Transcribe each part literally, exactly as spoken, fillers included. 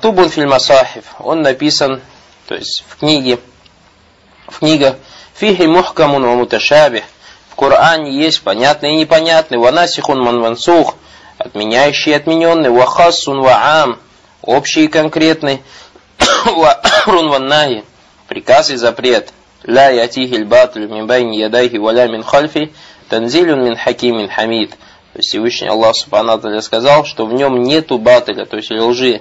Мактубун филь масахиф, он написан, то есть в книге, в книгах, фихи мухкамун ва муташабих, в Коране есть понятный и непонятный, ва насихун ман мансух, отменяющий и отмененный, ва хассун ва ам, общий и конкретный, ва амрун ва нахи, приказ и запрет, ла ятихиль батлю мин байни ядайхи ва ля мин хальфи, танзилюн мин хакимин хамид. То есть Всевышний Аллах Субхану ва Тааля сказал, что в нем нету батыля, то есть лжи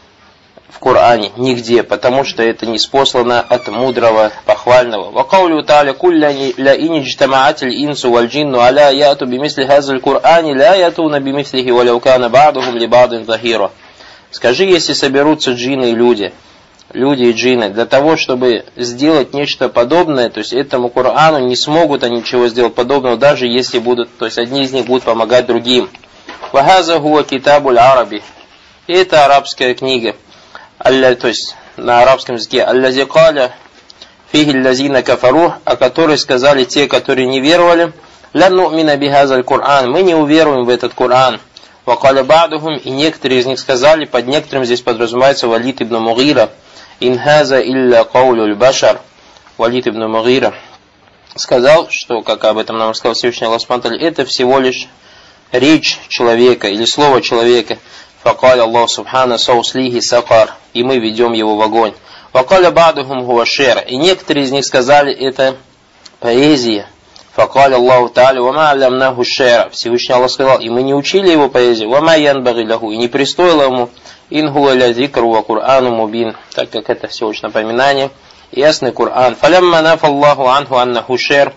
в Коране нигде, потому что это ниспослано от мудрого, похвального. Вакаулю Тааля кулля ля иничтамаатиль инсу валь джинну аля яту бимисли хазаль Корани ля ятуна бимислихи валяукана ба'духум ли ба'дин захира. Скажи, если соберутся джинны и люди, люди и джинны, для того, чтобы сделать нечто подобное, то есть этому Корану не смогут они ничего сделать подобного, даже если будут, то есть одни из них будут помогать другим. Вахаза хуа китабуль араби. И это арабская книга, алля, то есть на арабском языке, аллази каля фихи лазина кафару, о которой сказали те, которые не веровали, ля ну'мина бихазаль Коран, мы не уверуем в этот Коран. Вакаля ба'духум, и некоторые из них сказали, под некоторым здесь подразумевается Валид ибн Мугира, ин хаза илля каулюль башар, Валид ибн Мугира сказал, что, как об этом нам сказал Всевышний Аллах Субхану ва Тааля, это всего лишь речь человека или слово человека. Факаля Аллах Субхану сауслихи сакар, и мы ведем его в огонь. Вакаля ба'духум хуа шер, и некоторые из них сказали, это поэзия. Факаля Аллаху Тааля вама алямнаху шера, Всевышний Аллах сказал, и мы не учили его поэзию, вама янбаги лаху, и не пристоило ему, ин хуа ля зикру ва Курану мубин, так как это всего лишь напоминание, ясный Коран. Фалямма нафа Аллаху анху аннаху шер,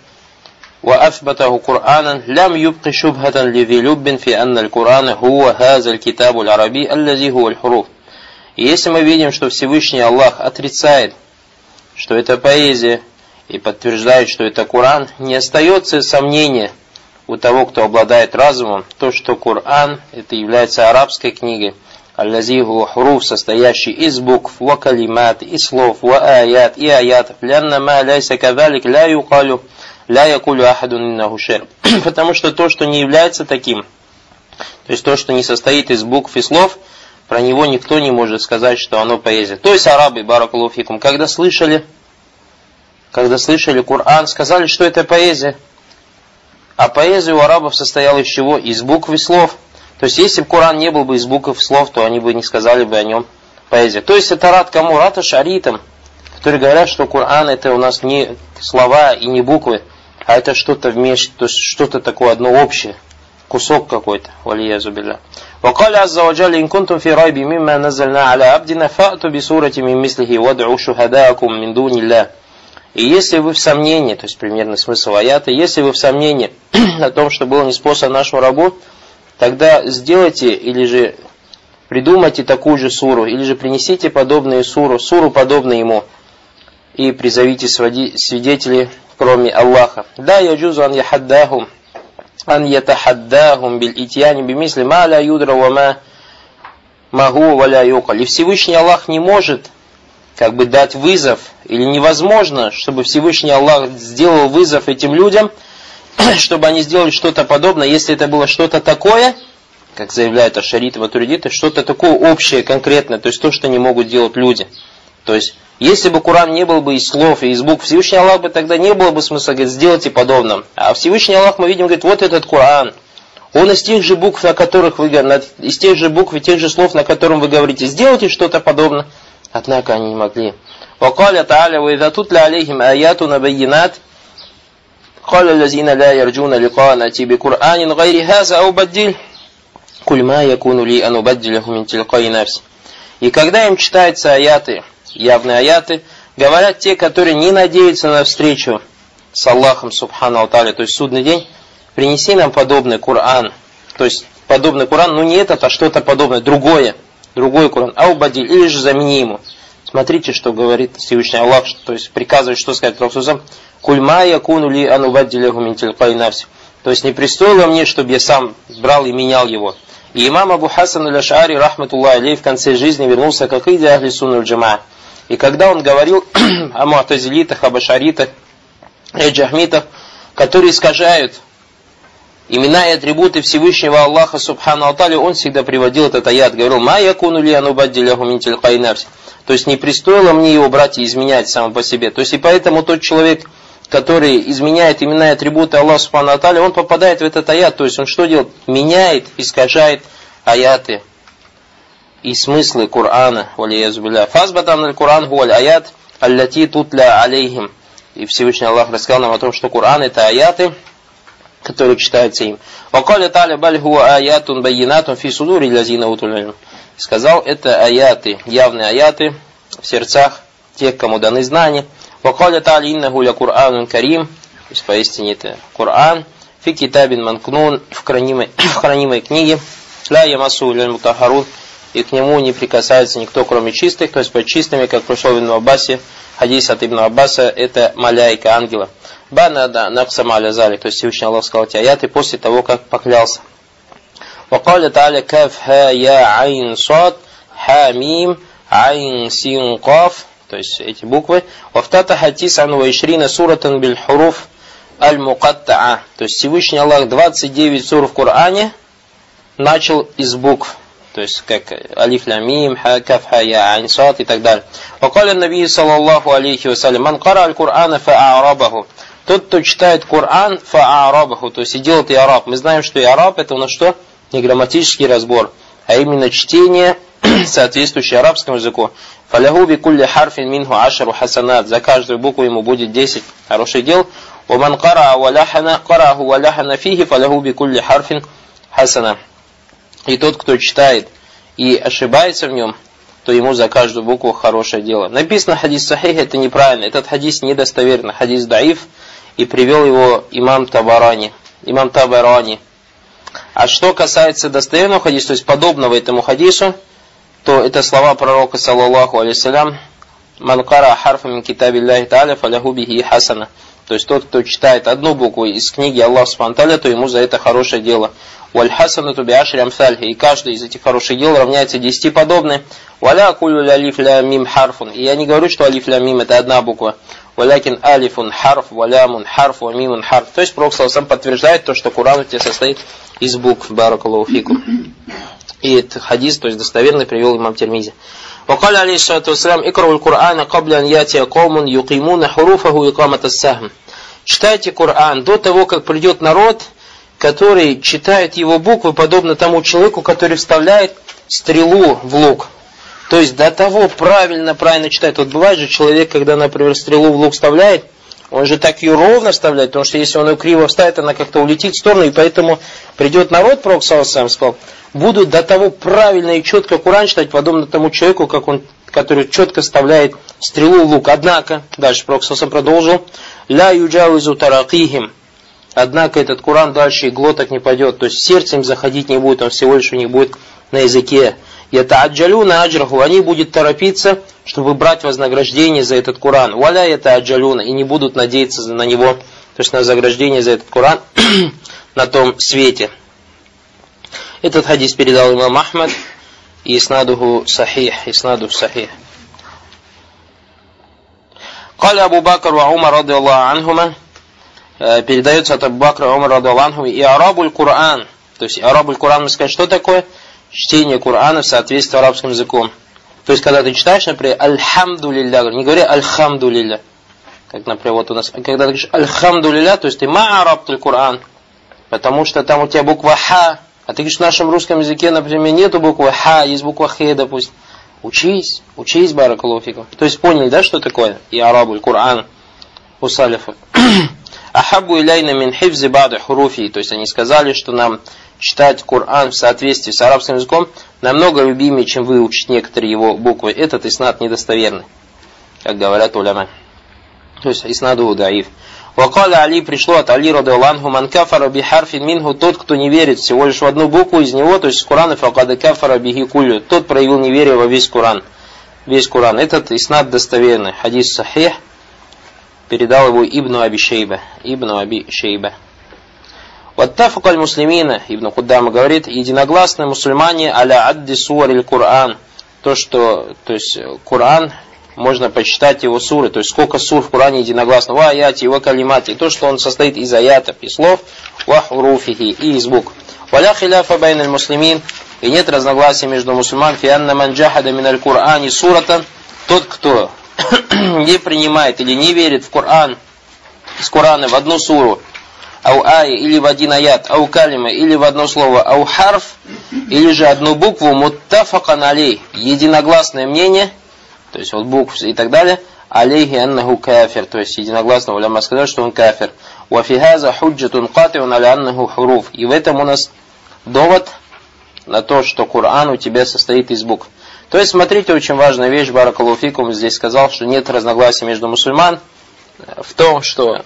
ва афбатаху Куранан, лям юбки шубхатан ливи люббин фи анна аль-Курана хуа хазаль китабуль араби, аллази хуа аль-хуруф. И если мы видим, что Всевышний Аллах отрицает, что это поэзия, и подтверждает, что это Коран, не остается сомнения у того, кто обладает разумом, то, что Коран это является арабской книгой, аллази хуа хуруф, состоящий из букв, ва калимат, и слов, ва аят, и аятов, лянна ма ляйса кавалик, ля юкалю, ля якулю ахадун иннаху шер. Потому что то, что не является таким, то есть то, что не состоит из букв и слов, про него никто не может сказать, что оно поэзия. То есть арабы, баракаллаху фикум, когда слышали, когда слышали Коран, сказали, что это поэзия. А поэзия у арабов состояла из чего? Из букв и слов. То есть, если бы Коран не был бы из букв и слов, то они бы не сказали бы о нем поэзия. То есть, это рад кому? Рад ашаритам, которые говорят, что Коран это у нас не слова и не буквы, а это что-то вместе, то есть, что-то такое одно общее. Кусок какой-то. Валиязу билля. وقال عز وجل إن كنتم في ريب مما نزلنا على عبدنا فأتوا بسورة من مثله وادعوا شهداءكم من دون الله. И если вы в сомнении, то есть примерный смысл аята, если вы в сомнении о том, что было ниспослано нашему рабу, тогда сделайте или же придумайте такую же суру, или же принесите подобную суру, суру подобную ему, и призовите свидетелей, кроме Аллаха. Да, яджузу ан яхаддахум, ан ятахаддахум биль итьяни бимисли ма ля юдра ва ма магу ва ля юкаль. И Всевышний Аллах не может как бы дать вызов, или невозможно, чтобы Всевышний Аллах сделал вызов этим людям, чтобы они сделали что-то подобное, если это было что-то такое, как заявляют ашариты, матуридиты, что-то такое общее, конкретное, то есть то, что не могут делать люди. То есть, если бы Коран не был бы из слов и из букв, Всевышний Аллах бы тогда не было бы смысла, говорит, сделайте подобное. А Всевышний Аллах, мы видим, говорит, вот этот Коран, он из тех же букв, на которых вы, из тех же букв и тех же слов, на котором вы говорите, сделайте что-то подобное. Однако они не могли. وقال تعالى وإذا تتلى عليهم آياتنا بينات قال الذين لا يرجون لقاء نأتي بقرآن غير هذا أو بدل قل ما يكون لي أن أبدله من تلقاء نفسي. И когда им читаются аяты, явные аяты, говорят те, которые не надеются на встречу с Аллахом Субхану ва Тааля, то есть судный день, принеси нам подобный Коран, то есть подобный Коран, но не этот, а что-то подобное, другое. Другой Коран, аубадиль, или же замени ему. Смотрите, что говорит Всевышний Аллах, то есть приказывает, что сказать Рафсусам, кульма якуну ли анубаддиляху мин тилкай нафси. То есть не пристоило мне, чтобы я сам брал и менял его. И имам Абу Хасан аль-Аш'ари, рахматуллахи алейхи, в конце жизни вернулся к акиде ахли сунна валь джамаа. И когда он говорил о му'тазилитах, об ашаритах и джахмитах, которые искажают имена и атрибуты Всевышнего Аллаха Субхану Аталя, он всегда приводил этот аят, говорил: «Ма якуну ли анубаддиляху мин тилкай нафси». То есть не пристоило мне его брать и изменять само по себе. То есть и поэтому тот человек, который изменяет имена и атрибуты Аллаха Субхану Аталя, он попадает в этот аят. То есть он что делает? Меняет, искажает аяты и смыслы Корана. Фазбатан аль-Куран гуаль аят аллати тутля алейхим. И Всевышний Аллах рассказал нам о том, что Коран — это аяты, которые читаются им. Вакаля та'аля баль хуа аятун байинатун фи судури лазина утул илм. Сказал, это аяты, явные аяты в сердцах тех, кому даны знания. Вакаля та'аля иннаху ля Кур'анун карим. То есть поистине это Коран. Фи китабин манкнун. В хранимой, в хранимой книге. Ля ямасу ля мутахарун. И к нему не прикасается никто, кроме чистых. То есть под чистыми, как пришло в Ибн Аббасе, хадис от Ибн Аббаса, это маляйка, ангела. Банада наксама аля залик. То есть Всевышний Аллах сказал эти аяты после того, как поклялся. وقال تعالى كاف ها يا عين صاد حاميم عين سين قاف. То есть эти буквы. وافتتح تسعة وعشرين سورة بالحروف المقطعة. То есть Всевышний Аллах двадцать девять сур в Коране начал из букв. То есть как алиф лям мим, ха каф ха я айн сад и так далее. وقال النبي صلى الله عليه وسلم من قرأ القرآن فأعربه. Тот, кто читает Коран, фа'арабаху, то есть и делает иараб. Мы знаем, что иараб — это у нас что? Не грамматический разбор, а именно чтение, соответствующее арабскому языку. Фаляху би кулли харфин минху ашару хасанат. За каждую букву ему будет десять хороших дел. Уман караа валяхана караху валяхана фихи фаляху би кулли харфин хасана. И тот, кто читает и ошибается в нем, то ему за каждую букву хорошее дело. Написано хадис сахих, это неправильно. Этот хадис недостоверный, хадис даиф, и привел его имам Табарани. Имам Табарани. А что касается достоверного хадиса, то есть подобного этому хадису, то это слова пророка, саллаллаху алейхиссалям: «Ман кара харфа мин китабиллахи та'аля фаляху бихи хасана». То есть тот, кто читает одну букву из книги Аллаха субхану ва тааля, то ему за это хорошее дело. «Валь хасанату би ашри амсальхи». И каждый из этих хороших дел равняется десяти подобным. «Валя кулю алиф ля мим харфун». И я не говорю, что алиф ля мим это одна буква. «Валякин алифун харф, валямун харф, вамимун харф». То есть Пророк сам подтверждает то, что Коран у тебя состоит из букв. Баракаллаху фикум. И этот хадис, то есть достоверный, привел имам Тирмизи. وقال عليه الصلاة والسلام اقرأوا القرآن قبل أن يأتي قوم يقيمون حروفه إقامة السهم. Читайте Коран до того, как придет народ, который читает его буквы, подобно тому человеку, который вставляет стрелу в лук. То есть до того правильно, правильно читает. Вот бывает же человек, когда, например, стрелу в лук вставляет, он же так ее ровно вставляет, потому что если он ее криво вставит, она как-то улетит в сторону, и поэтому придет народ, Пророк сам сказал, будут до того правильно и четко Коран читать, подобно тому человеку, как он, который четко вставляет стрелу в лук. Однако, дальше Пророк сам продолжил, ля юджауизу таракихим. Однако этот Коран дальше и глоток не пойдет, то есть сердце им заходить не будет, он всего лишь у них будет на языке. Ятааджалюна аджраху, они будут торопиться, чтобы брать вознаграждение за этот Коран. Валя ятааджалюна, и не будут надеяться на него, то есть на вознаграждение за этот Коран на том свете. Этот хадис передал имам Ахмад, и иснадуху сахих, иснадуху сахих. Каля Абу Бакр ва Умар ради Аллаху анхума, передается от Абу Бакра и Умара ради Аллаху анхума, и арабуль Коран. То есть арабуль Коран, мы скажем, что такое? Чтение Корана в соответствии с арабским языком. То есть, когда ты читаешь, например, альхамдулилля, не говори альхамдулилля, как, например, вот у нас, когда ты говоришь альхамдулилля, то есть ты ма арабтуль Коран, потому что там у тебя буква ха, а ты говоришь, в нашем русском языке, например, нету буквы ха, есть буква хе, допустим. Учись, учись, баракаллаху фикум. То есть, поняли, да, что такое? И арабуль Коран у салифа. Ахабу иляйна мин хифзи ба'да хуруфи. То есть, они сказали, что нам читать Коран в соответствии с арабским языком намного любимее, чем выучить некоторые его буквы. Этот иснад недостоверный, как говорят уляма. То есть иснаду даиф. Вакаля Али, пришло от Али ради Аллаху, ман кафара би харфин минху, тот, кто не верит всего лишь в одну букву из него, то есть из Корана, факада кафара биги куллю, тот проявил неверие во весь Коран. Весь Коран. Этот иснад достоверный. Хадис сахих, передал его Ибн Аби Шейба. Ибн Аби Шейба. Ваттафака аль-муслимина, Ибн Куддама говорит, единогласны мусульмане аля адди суариль Коран. То, что, то есть, Коран можно почитать его суры, то есть сколько сур в Коране единогласно, ва аяти, ва калимати, и то, что он состоит из аятов и слов, ва хуруфихи, и из букв. Валя хиляфа байналь муслимин, и нет разногласий между мусульман, фи анна ман джахада миналь Кур'ани суратан, тот, кто не принимает или не верит в Коран, из Корана в одну суру, ау ай, или в один аят, ау калима, или в одно слово, ау харф, или же одну букву, муттафакан алей, единогласное мнение, то есть вот букв и так далее, алейхи аннаху кафир, то есть единогласно уляма сказал, что он кафир. Ва фи хаза худжатун катиун аля аннаху хуруф. И в этом у нас довод на то, что Коран у тебя состоит из букв. То есть, смотрите, очень важная вещь, баракаллаху фикум здесь сказал, что нет разногласий между мусульман в том, что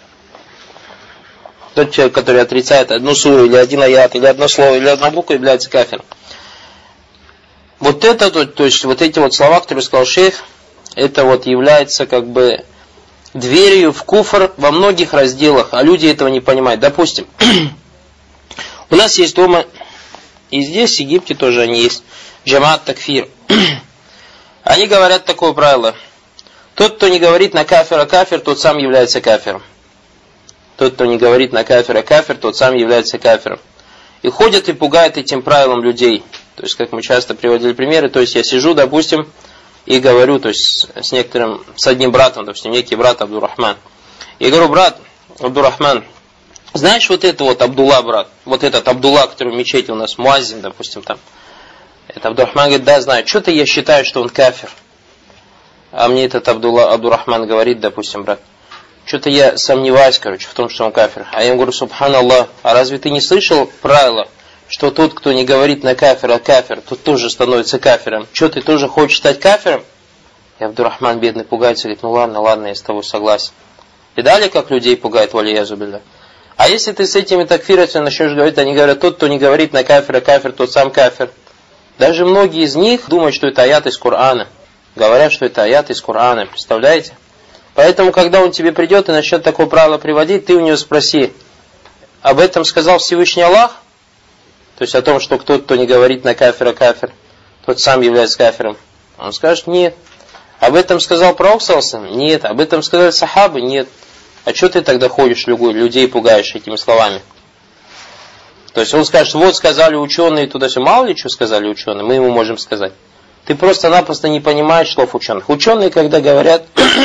тот человек, который отрицает одну суру, или один аят, или одно слово, или одну букву, является кафиром. Вот это, то, то есть, вот эти вот слова, которые сказал шейх, это вот является как бы дверью в куфр во многих разделах, а люди этого не понимают. Допустим, у нас есть дома, и здесь, в Египте тоже они есть, джамаат такфир. Они говорят такое правило. Тот, кто не говорит на кафира кафир, тот сам является кафиром. Тот, кто не говорит на кафира кафир, тот сам является кафиром. И ходят и пугают этим правилом людей. То есть, как мы часто приводили примеры, то есть я сижу, допустим, и говорю, то есть с некоторым, с одним братом, допустим, некий брат Абдурахман. И говорю, брат Абдурахман, знаешь вот это вот Абдулла, брат, вот этот Абдулла, который в мечети у нас, муаззин, допустим, там. Это Абдурахман говорит, да, знаю, что-то я считаю, что он кафир. А мне этот Абдулла, Абдурахман говорит, допустим, брат, что-то я сомневаюсь, короче, в том, что он кафир. А я ему говорю, субханаллах, а разве ты не слышал правила, что тот, кто не говорит на кафира кафир, тот тоже становится кафиром? Что, ты тоже хочешь стать кафиром? И Абдурахман бедный пугается, говорит, ну ладно, ладно, я с тобой согласен. И далее, как людей пугает, валиязу билля. А если ты с этими такфирами начнешь говорить, они говорят, тот, кто не говорит на кафира кафир, тот сам кафир. Даже многие из них думают, что это аят из Корана. Говорят, что это аят из Корана, представляете? Поэтому, когда он тебе придет и начнет такое правило приводить, ты у него спроси, об этом сказал Всевышний Аллах? То есть о том, что кто-то, кто не говорит на кафира кафир, тот сам является кафиром. Он скажет, нет. Об этом сказал пророк саллаллаху алейхи ва саллям? Нет. Об этом сказали сахабы? Нет. А что ты тогда ходишь, людей пугаешь этими словами? То есть он скажет, вот сказали ученые туда-сюда. Мало ли что сказали ученые, мы ему можем сказать. Ты просто-напросто не понимаешь слов ученых. Ученые, когда говорят,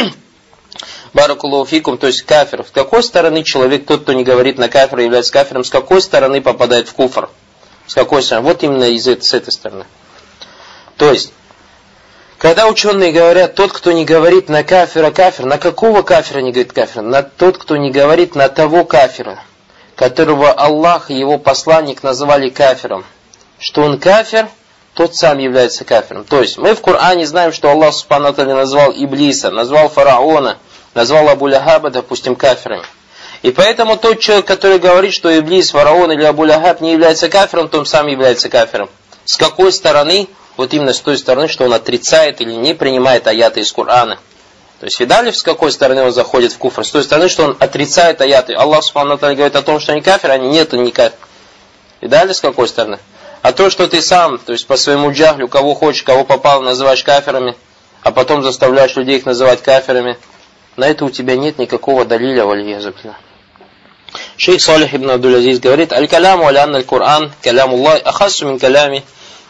баракаллаху фикум, то есть кафир, с какой стороны человек, тот, кто не говорит на кафира, является кафиром, с какой стороны попадает в куфр? С какой стороны? Вот именно из этой, с этой стороны. То есть, когда ученые говорят, тот, кто не говорит на кафира кафир, на какого кафира не говорит кафир? На тот, кто не говорит на того кафира, которого Аллах и его посланник называли кафиром. Что он кафир, тот сам является кафиром. То есть, мы в Коране знаем, что Аллах субхану ва тааля назвал Иблиса, назвал фараона, назвал Абу Лахаба, допустим, кафирами. И поэтому тот человек, который говорит, что Иблис, фараон или Абу Лахаб не является кафиром, то он сам является кафиром. С какой стороны? Вот именно с той стороны, что он отрицает или не принимает аяты из Корана. То есть, видали, с какой стороны он заходит в куфр? С той стороны, что он отрицает аяты. Аллах субхану ва тааля говорит о том, что они кафиры, они нет, они не кафир. Видали, с какой стороны? А то, что ты сам, то есть по своему джахлю, кого хочешь, кого попал, называешь кафирами, а потом заставляешь людей их называть кафирами, на это у тебя нет никакого далиля, валиязу билля. Шейх Салих ибн Абдул-Азиз говорит, аль-каляму аля-анна аль-Кур'ан, каляму Аллах, ахассу мин калями,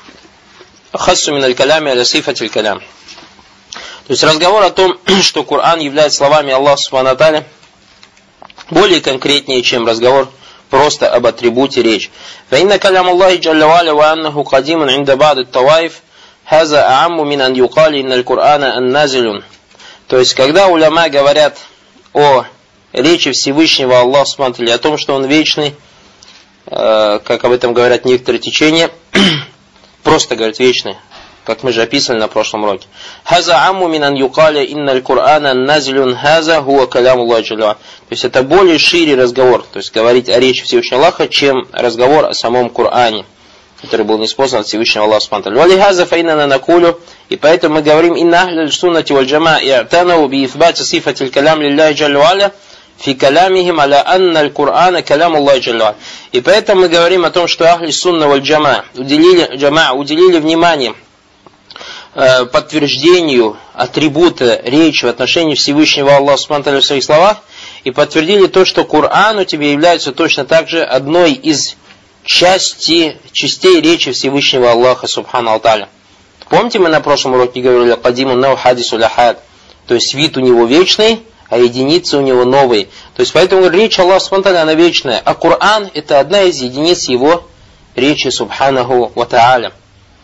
ахассу мин аль-калями аля сифати аль-калям. То есть разговор о том, что Коран является словами Аллаха субхану ва тааля, более конкретнее, чем разговор просто об атрибуте речи. فإن كلام الله جل وعلا وأنه قديم عند بعض الطوائف هذا أعم من أن يقال إن القرآن النازل. То есть, когда уляма говорят о речи Всевышнего Аллаха субхану ва тааля, о том, что Он вечный, э, как об этом говорят некоторые течения, просто говорят вечный, как мы же описали на прошлом уроке. Хаза амму мин ан юкаля инналь Кур'ана назилюн хаза хуа каляму Аллах джалла. То есть это более шире разговор, то есть говорить о речи Всевышнего Аллаха, чем разговор о самом Коране, который был ниспослан от Всевышнего Аллаха субхану ва тааля. Вали хаза фаинана накулю, и поэтому мы говорим инна ахляль суннати валь джама и'танау би ифбати сифати аль-калям лилляхи джалла ва аля фи калямихим аля анна аль-Кур'ана каляму Аллах джалла. И поэтому мы говорим о том, что ахли сунна валь джама уделили, джама, уделили внимание э, подтверждению атрибута речи в отношении Всевышнего Аллаха субхану ва тааля в своих словах и подтвердили то, что Коран у тебя является точно так же одной из части, частей речи Всевышнего Аллаха субхану ва тааля. Помните, мы на прошлом уроке говорили «Кадимун нау хадису ляхад», то есть вид у него вечный, а единицы у него новые. То есть поэтому речь Аллаха субхану ва тааля, она вечная, а Коран это одна из единиц его речи субханаху ва тааля.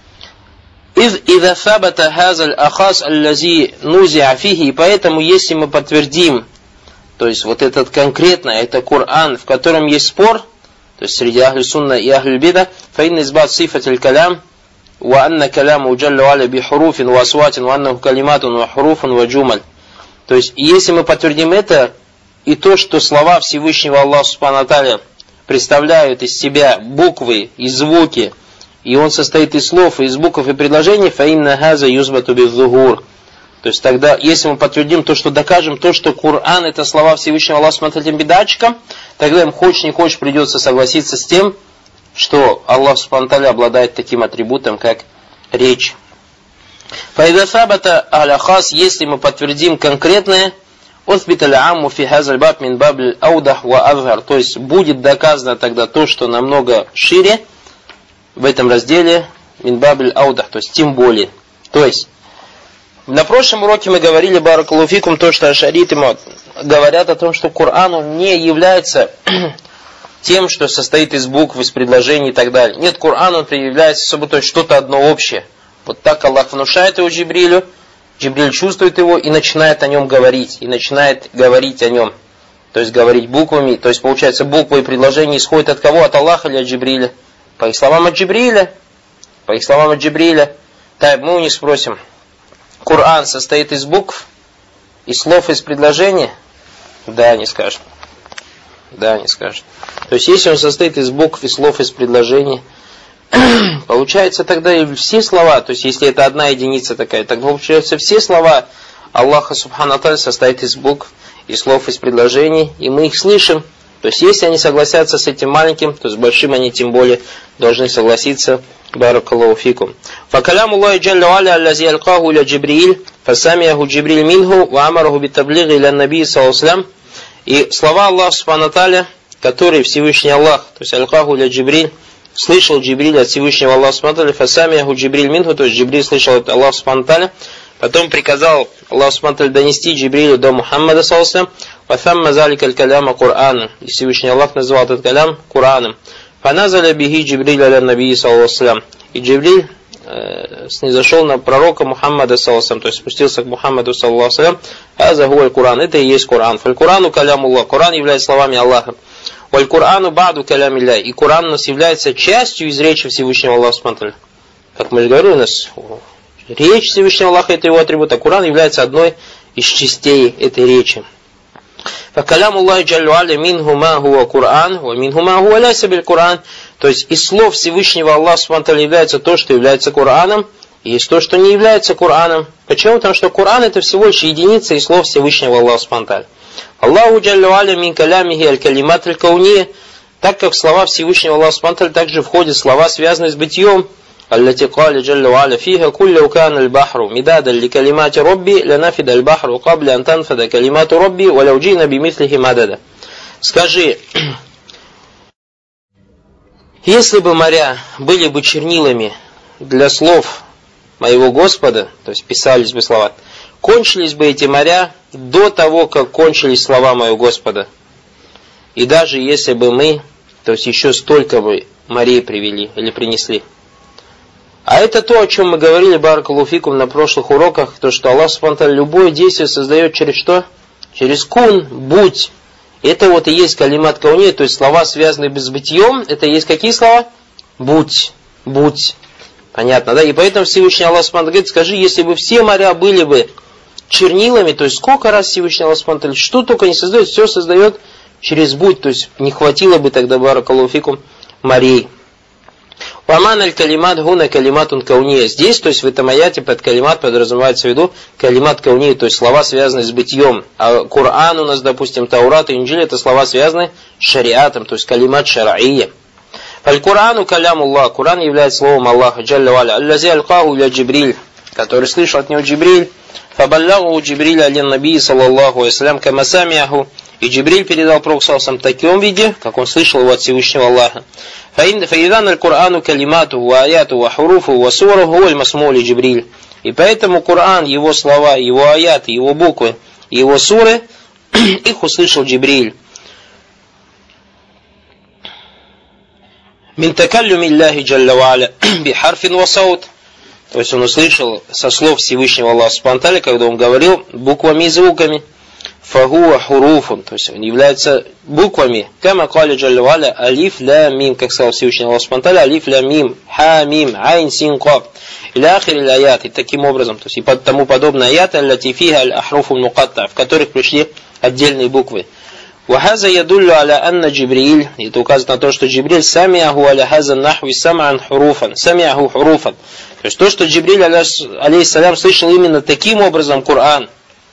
«Из ида сабата хазаль ахас аллази нузиа фихи», и поэтому если мы подтвердим, то есть вот этот конкретно, это Коран, в котором есть спор, то есть среди ахлю сунна и ахлю бида, фаинна избат сифатиль калям, ва анна каляму джалла ва аля бихуруфин ва асватин, ва аннаху калиматун ва хуруфун ва джумаль. То есть, если мы подтвердим это, и то, что слова Всевышнего Аллаха субхану ва тааля представляют из себя буквы и звуки, и он состоит из слов, из букв и предложений, фаинна хаза юзбату bizzuhur. То есть тогда, если мы подтвердим то, что докажем то, что Коран это слова Всевышнего Аллаха субхану ва тааля бедатчикам, тогда им хочешь не хочешь придется согласиться с тем, что Аллах субхану ва тааля обладает таким атрибутом, как речь. Фаида сабата аляхас, если мы подтвердим конкретное, уthбит аль-амму фи хазаль баб мин бабль аудах ва азгар, то есть будет доказано тогда то, что намного шире в этом разделе мин бабль аудах, то есть тем более. То есть на прошлом уроке мы говорили баракаллаху фикум то, что ашариты говорят о том, что Коран он не является тем, что состоит из букв, из предложений и так далее. Нет, Коран он является собой то есть что-то одно общее. Вот так Аллах внушает его Джибрилю, Джибриль чувствует его и начинает о нем говорить, и начинает говорить о нем. То есть говорить буквами, то есть получается буквы и предложения исходят от кого? От Аллаха или от Джибриля? По их словам от Джибриля. По их словам от Джибриля. Так, мы у них спросим, Коран состоит из букв, из слов, из предложений? Да, они скажут. Да, они скажут. То есть если он состоит из букв, из слов, из предложений, получается тогда и все слова, то есть если это одна единица такая, тогда получается все слова Аллаха субхану ва тааля состоят из букв, из слов, из предложений, и мы их слышим. То есть если они согласятся с этим маленьким, то с большим они тем более должны согласиться. Баракаллаху фикум. Факаляму Аллахи джалла ва аля аллази алкаху иля Джибриль, фасамияху Джибриль минху, ва амараху битаблиги иля наби саллаллаху алейхи ва саллям. И слова Аллаха субхану ва тааля, которые Всевышний Аллах, то есть алкаху иля Джибриль, слышал Джибриль от Всевышнего Аллаха субхану ва тааля, фасамияху Джибриль минху, то есть Джибриль слышал от Аллаха субхану ва тааля, потом приказал Аллах субхану ва тааля донести Джибрилю до Мухаммада саллаллаху алейхи ва саллям, фатамма залика аль-каляма Кур'ана, и Всевышний Аллах назвал этот калям Кураном. Фаназаля бихи Джибриль аля наби саллаллаху алейхи ва саллям, и Джибриль э, снизошел на пророка Мухаммада саллаллаху алейхи ва саллям, то есть спустился к Мухаммаду саллаллаху алейхи ва саллям, аза хуа аль-Куран, это и есть Куран. Фаль-Курану каляму Аллах, Куран является словами Аллаха. Валь-Курану ба'ду калям илля, и Куран у нас является частью из речи Всевышнего Аллаха субхану ва тааля. Как мы же говорили, у нас речь Всевышнего Аллаха это его атрибут, а Куран является одной из частей этой речи. Факаляму Аллахи джалла ва аля минху ма хуа Куран, ва минху ма хуа ляйса биль Куран. То есть из слов Всевышнего Аллаха субхану ва тааля является то, что является Кураном, и есть то, что не является Кураном. Почему? Потому что Куран это всего лишь единица из слов Всевышнего Аллаха субхану ва тааля. Аллаху джалла ва аля мин калямихи аль-калимат аль-кауния, так как в слова Всевышнего Аллаха субхану ва тааля также входят слова, связанные с бытием. التي قال جل وعلا فيها كل لو كان البحر مدادا لكلمات ربي لنفد البحر قبل أن تنفد كلمات ربي ولو جئنا بمثله مددا. Скажи, если бы моря были бы чернилами для слов моего Господа, то есть писались бы слова, кончились бы эти моря до того, как кончились слова моего Господа. И даже если бы мы, то есть еще столько бы морей привели или принесли. А это то, о чем мы говорили, баракаллаху фикум, на прошлых уроках, то, что Аллах субхану ва тааля любое действие создает через что? Через кун, будь. Это вот и есть калимат кауни, то есть слова, связанные с бытием, это и есть какие слова? Будь, будь. Понятно, да? И поэтому Всевышний Аллах субхану ва тааля говорит, скажи, если бы все моря были бы чернилами, то есть сколько раз Всевышний Аллах субхану ва тааля, что только не создает, все создает через будь, то есть не хватило бы тогда, баракаллаху фикум, морей. Ваман аль-калимат гуна калиматун кауния. Здесь, то есть в этом аяте под калимат подразумевается в виду калимат кауния, то есть слова, связанные с бытием. А Коран у нас, допустим, Таурат и Инджиль, это слова, связанные с шариатом, то есть калимат шар'ия. Фаль-Курану калям Аллах. Коран является словом Аллаха, джалля ва аля. Аллази аль-каху иля Джибриль, который слышал от него Джибриль. Фабаллягу Джибриль алин наби саллаллаху алейхи кама самиаху. И Джибриль передал пророку саллаллаху в таком виде, как он слышал его от Всевышнего Аллаха. Фаидан аль-Курану калимату ва аяту ва хуруфу ва сураху валь масмули Джибриль. И поэтому Коран, его слова, его аяты, его буквы, его суры, их услышал Джибриль. Мин такаллюми Аллахи джалля ва аля бихарфин ва саут. То есть он услышал со слов Всевышнего Аллаха субхану ва тааля, когда он говорил буквами и звуками. Фагуа хуруфун, то есть он является буквами. Кама кали джалля ва аля алиф ля мим, как сказал Всевышний Аллах субхану ва тааля, алиф ля мим, ха мим, айн син каб. Или ахир или аят, и таким образом, то есть и тому подобное аяты, аллати фиха аль-ахруфу мукатта, в которых пришли отдельные буквы. Вахаза ядуллю аля анна Джибриль, и это указывает на то, что Джибриль самиаху аля хаза нахви саман хуруфан, самиаху хуруфан. То есть то, что Джибриль алейхиссалям слышал именно таким образом Коран,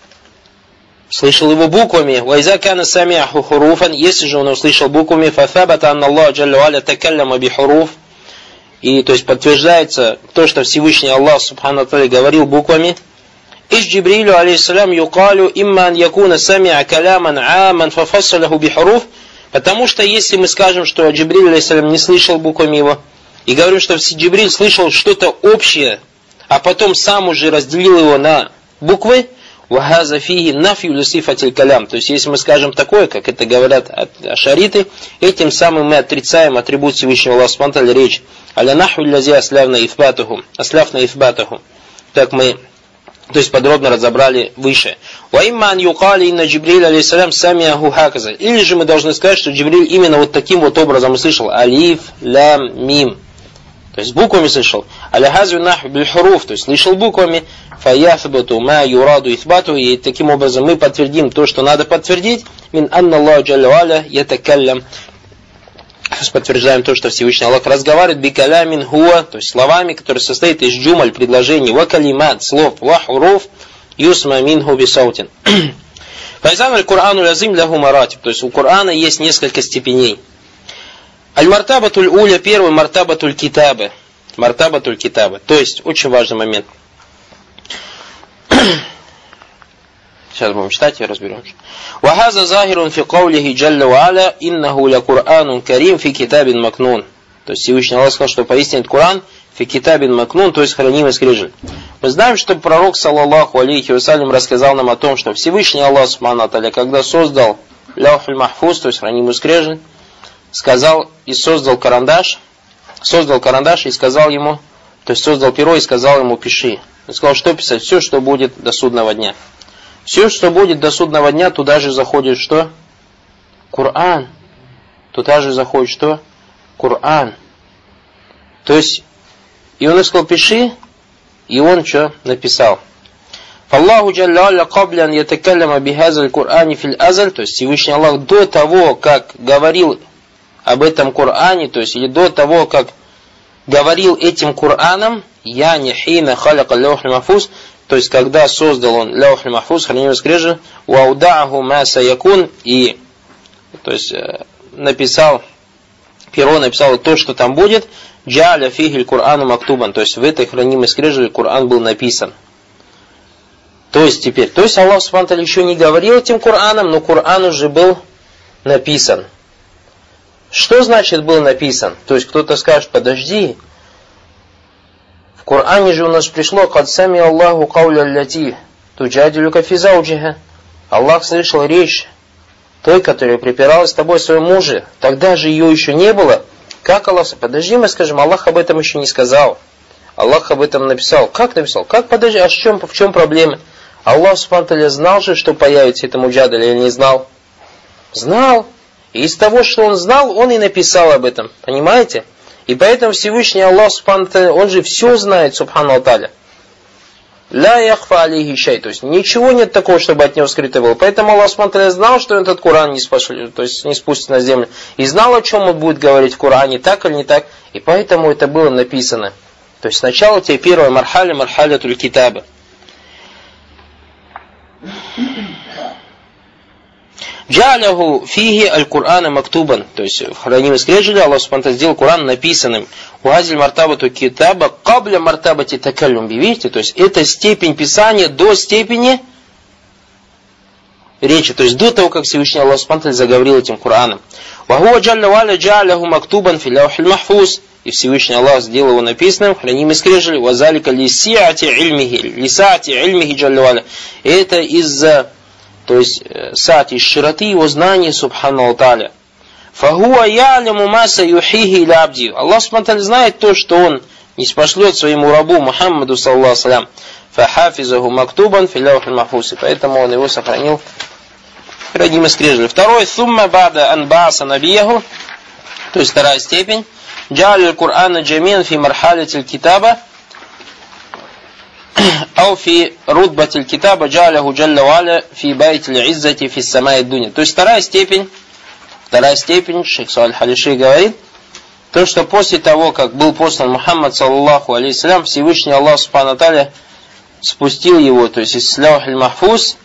слышал его буквами. Вайза кана самиаху хуруфан, если же он услышал буквами, фафабата анна Аллах джалля ва аля такалляма би хуруф. И то есть подтверждается то, что Всевышний Аллах субхану ва тааля говорил буквами. Иш Джибрилю алейхиссалям юкалю имма ан якуна самиа каляман аман фафассаляху бихуруф. Потому что если мы скажем, что Джибриль алейхиссалям не слышал буквами его, и говорим, что Джибриль слышал что-то общее, а потом сам уже разделил его на буквы, вахаза фиги нафью лисифатиль калям. То есть если мы скажем такое, как это говорят ашариты, этим самым мы отрицаем атрибут Всевышнего Аллаха субхану ва тааля, речь. Аля нахву лязи аслявна ифбатуху. Аслявна ифбатуху. Так мы, то есть подробно разобрали выше. Ва имман юкали инна Джибриль алейхиссалям самиаху хаказа. Или же мы должны сказать, что Джибриль именно вот таким вот образом услышал. Алиф, лям, мим. То есть буквами слышал. Аля хазу нахву бильхуруф. То есть слышал буквами. Фаяфбату ма юраду ифбату. И таким образом мы подтвердим то, что надо подтвердить. Мин анна Аллаху джалля ва аля ятакаллям. Подтверждаем то, что Всевышний Аллах разговаривает бикалямин хуа, то есть словами, которые состоят из джумаль, предложений, ва калимат, слов, ва хуруф, юсма минху бисаутин. Файзан аль-Курану лязим ляху маратиб, то есть у Корана есть несколько степеней. Аль-мартабатуль уля, первый мартабатуль китаба. Мартабатуль китаба, то есть очень важный момент. Сейчас будем читать и разберемся. Вахаза захирун фи каулихи джалля ва аля иннаху ля Куранун карим фи китабин макнун. То есть Всевышний Аллах сказал, что поистине Коран фи китабин макнун, то есть хранимый скрижаль. Мы знаем, что пророк саллаллаху алейхи вассалям рассказал нам о том, что Всевышний Аллах субхану ва тааля, когда создал ляухуль махфуз, то есть хранимый скрижаль, сказал и создал карандаш, создал карандаш и сказал ему, то есть создал перо и сказал ему пиши. Он сказал, что писать? Все, что будет до судного дня. Все, что будет до судного дня, туда же заходит что? Коран. Туда же заходит что? Коран. То есть, и он сказал, пиши, и он что написал? Фаллаху джалля алля каблян ятакалляма бихазаль Кур'ани фил азаль, то есть Всевышний Аллах до того, как говорил об этом Коране, то есть или до того, как говорил этим Кораном, я не хина халяка ляухль мафуз, то есть когда создал он ляухль мафуз, хранимый скрижаль, ваудаху ма саякун, и то есть написал, перо написал то, что там будет, джаля фихиль Курану мактубан, то есть в этой хранимой скрижали Коран был написан. То есть теперь, то есть Аллах субхану ва тааля еще не говорил этим Кораном, но Коран уже был написан. Что значит был написан? То есть кто-то скажет, подожди, в Коране же у нас пришло «Кад сами Аллаху кауля лати туджадилюка фи зауджиха». Аллах слышал речь той, которая припиралась с тобой своему мужу. Тогда же ее еще не было. Как Аллах? Подожди, мы скажем, Аллах об этом еще не сказал. Аллах об этом написал. Как написал? Как подожди? А в чем, в чем проблема? Аллах субхану ва тааля знал же, что появится это муджадиль, или не знал? Знал. И из того, что он знал, он и написал об этом. Понимаете? И поэтому Всевышний Аллах субхану ва тааля, он же все знает, субхану ва тааля. Ля яхфа алейхи шай, то есть ничего нет такого, чтобы от него скрыто было. Поэтому Аллах субхану ва тааля знал, что этот Коран не спошлет, то есть не спустит на землю. И знал, о чем он будет говорить в Коране, так или не так. И поэтому это было написано. То есть сначала тебе первая мархаля, мархаля туль китаба. Джа'ляху фиги аль-Кур'ана мактубан. То есть в хранимой скрижали Аллах Субхану сделал Кур'ан написанным. Уазиль мартабату китаба кабля мартабати такаллюм. Видите? То есть это степень писания до степени речи. То есть до того, как Всевышний Аллах Субхану заговорил этим Кур'аном. Вахуа джалля валя джа'ляху мактубан фи лаухиль махфуз. И Всевышний Аллах сделал его написанным в хранимой скрижали. Вазалика лисиати ильмихи. Лисати ильмихи джалля валя. Это из-за, то есть сати, широты его знаний, субхану тааля. Фахуа яляму маса юхихи иля абди. Аллах субхану знает то, что он не спошлет своему рабу Мухаммаду саллаллаху алейхи ва саллям. Фахафизаху мактубан фи лаухиль махфуз. Поэтому он его сохранил в хранимой скрижали. Второй, сумма бада анбааса набияху. То есть вторая степень. Джа'ля аль-Кур'ана джамиан фи мархалятиль китаба. Ау фи рутбатиль китаба джа'ляху джалля ва'ля фи байтиль иззати фи самай дуня. То есть вторая степень, вторая степень, шейх Салих аль-Шейх говорит, то, что после того, как был послан Мухаммад саллаллаху алейхи салям, Всевышний Аллах субхану тааля спустил его, то есть из лаухиль махфуз,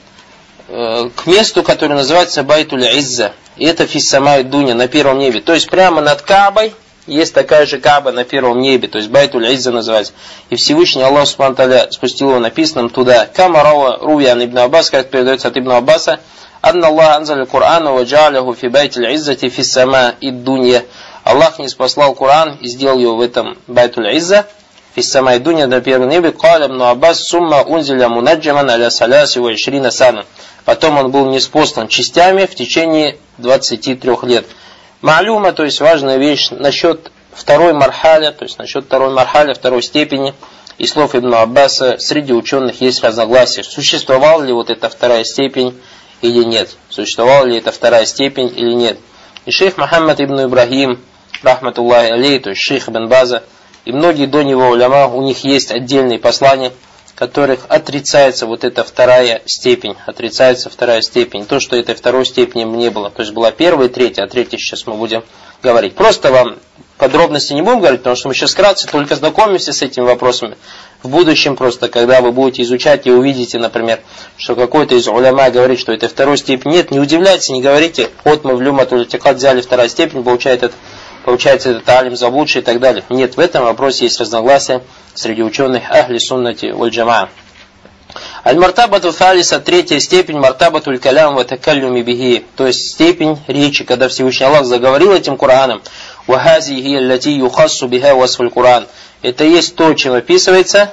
к месту, которое называется байтуль изза. И это фи самай дуня, на первом небе. То есть прямо над Каабой. Есть такая же Кааба на первом небе, то есть Байтуль Изза называется. И Всевышний Аллах Субхану тааля спустил его написанным туда. Камарава Руян ибн Аббас, как передается от ибн Аббаса, Анна Аллах анзаль Кур'ана ва джа'ляху фи Байтуль Иззати фи сама и дунья. Аллах не спаслал Кур'ан и сделал его в этом Байтуль Изза, фи сама и дунья, на первом небе. Каля ибн Аббас сумма унзиля мунаджаман аля саляси ва ишрина сана. Потом он был ниспослан частями в течение двадцати трёх лет. Ма'люма, то есть важная вещь насчет второй мархаля, то есть насчет второй мархаля, второй степени, и слов Ибн Аббаса, среди ученых есть разногласия, существовала ли вот эта вторая степень или нет, существовала ли эта вторая степень или нет. И шейх Мухаммад ибн Ибрахим, рахматуллахи алейх, то есть шейх Ибн База, и многие до него уляма, у них есть отдельные послания, в которых отрицается вот эта вторая степень, отрицается вторая степень, то, что этой второй степени не было. То есть была первая и третья, а третья сейчас мы будем говорить. Просто вам подробности не будем говорить, потому что мы сейчас вкратце только знакомимся с этими вопросами. В будущем просто, когда вы будете изучать и увидите, например, что какой-то из уляма говорит, что этой второй степени нет, не удивляйтесь, не говорите, вот мы в люматуль тикад взяли вторая степень, получает это, получается этот алим заблудший и так далее. Нет, в этом вопросе есть разногласия среди ученых ахли суннати валь джамаа. Аль-мартабату фалиса, третья степень, мартабатуль калям ва такаллюми бихи, то есть степень речи, когда Всевышний Аллах заговорил этим Кураном. Вахазихи аллати юхассу биха васфуль Куран. Это есть то, чем описывается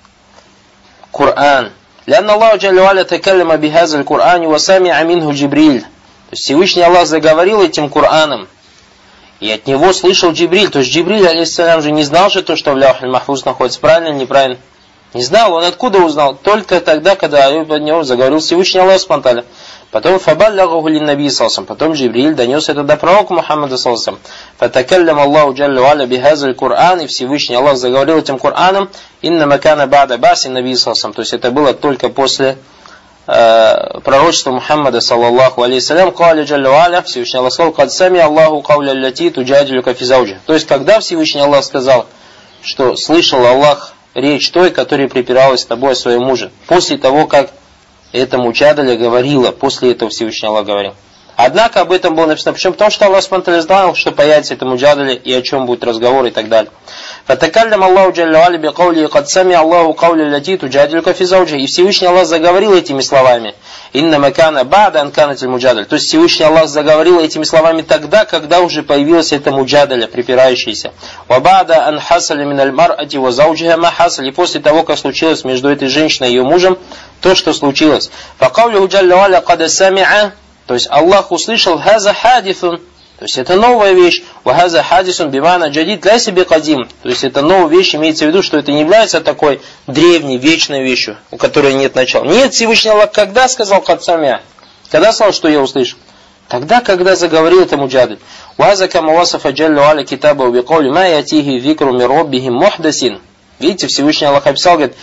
Куран. Лянна Аллаху джалля ва'аля такаллама бихазаль Курани ва сами'a минху Джибриль. То есть Всевышний Аллах заговорил этим Кураном, и от него слышал Джибриль. То есть Джибриль, алейхиссалям, же не знал же то, что в Лаухиль Махфуз находится. Правильно или неправильно? Не знал. Он откуда узнал? Только тогда, когда от него заговорил Всевышний Аллах субхану тааля. Потом фабаллягаху лин-наби саллаллаху. Потом Джибриль донес это до пророка Мухаммада саллаллаху. Фатакаллям Аллаху джалля ва'аля бихазаль Кур'ан. И Всевышний Аллах заговорил этим Кур'аном. Инна макана ба'да баси наби саллаллаху. То есть это было только после э, пророчества Мухаммада саллаллаху алейхи салям. Каля джалля ва'аля. Всевышний Аллах сказал: «Кад сами Аллаху кауля лати туджадилюка фи зауджи». То есть когда Всевышний Аллах сказал, что слышал Аллах речь той, которая припиралась с тобой о своем муже, после того, как этому чадаля говорила, после этого Всевышний Аллах говорил. Однако об этом было написано. Почему? Потому что Аллах субхану тааля знал, что появится этому чадале и о чем будет разговор и так далее. Фатакаллям Аллаху джалля ва'аля би каули кад сами Аллаху кауля лати туджадилюка фи зауджи. И Всевышний Аллах заговорил этими словами. Инна макана ба'да анканатиль муджадаль. То есть Всевышний Аллах заговорил этими словами тогда, когда уже появилась эта муджадаля, припирающаяся. Ва ба'да ан хасаля миналь мар'ати ва зауджиха ма хасаль. И после того, как случилось между этой женщиной и ее мужем то, что случилось. Факаулиху джалля ва'аля кад сами'a. То есть Аллах услышал хаза хадифун. То есть это новая вещь. Вахаза хадисун бимана джадид ля себе кадим. То есть это новая вещь, имеется в виду, что это не является такой древней, вечной вещью, у которой нет начала. Нет, Всевышний Аллах когда сказал кад сами'a? Когда сказал, что я услышал? Тогда, когда заговорил это муджадид. Вахаза кама васафа джалля ва'аля китаба би каули ма ятихи викру мир роббихим мухдасин. Видите, Всевышний Аллах описал, говорит,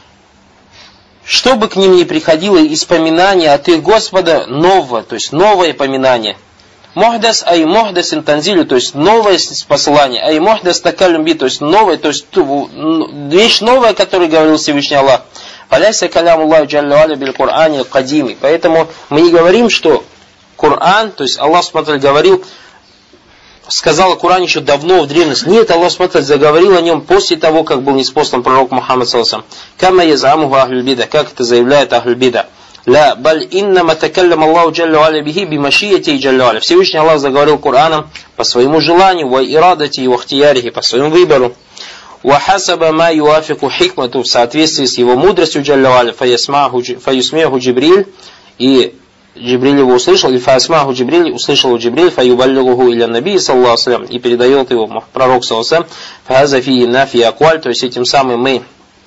чтобы к ним не приходило испоминание от их Господа нового, то есть новое поминание. Мухдас ай мухдас интанзилю, то есть новое послание, ай мухдас такалюмби, то есть новое, то есть вещь новая, которую говорил Всевышний Аллах. Поляйся калям Аллаху джалля ва'аля биль Кур'ани кадими. Поэтому мы не говорим, что Коран, то есть Аллах смотрел, говорил, сказал о Коране еще давно, в древности. Нет, Аллах смотрел, заговорил о нем после того, как был ниспослан пророк Мухаммад саллаллаху алейхи ва саллям. Кама язамуху ахлюль бида, как это заявляет ахлюль бида. Ла, баль иннама такаллам Аллаху джалла аля бихи бимашияти джалла аля. Всевышний Аллах заговорил Кораном по своему желанию, ва ирадати и вахтиярихи, по своему выбору. Ва хасаба ма юафику хикмату, в соответствии с его мудростью джалла аля, фаюсмеху Джибриль, и Джибриль его услышал, или фаясмаху Джибриль, услышал у Джибриль, фаюбаллигуху иля наби, саллаллаху алейхи ва саллям, и передает его пророк, саллаллаху алейхи ва саллям, фахаза фи нафи акваль, то есть этим самым мы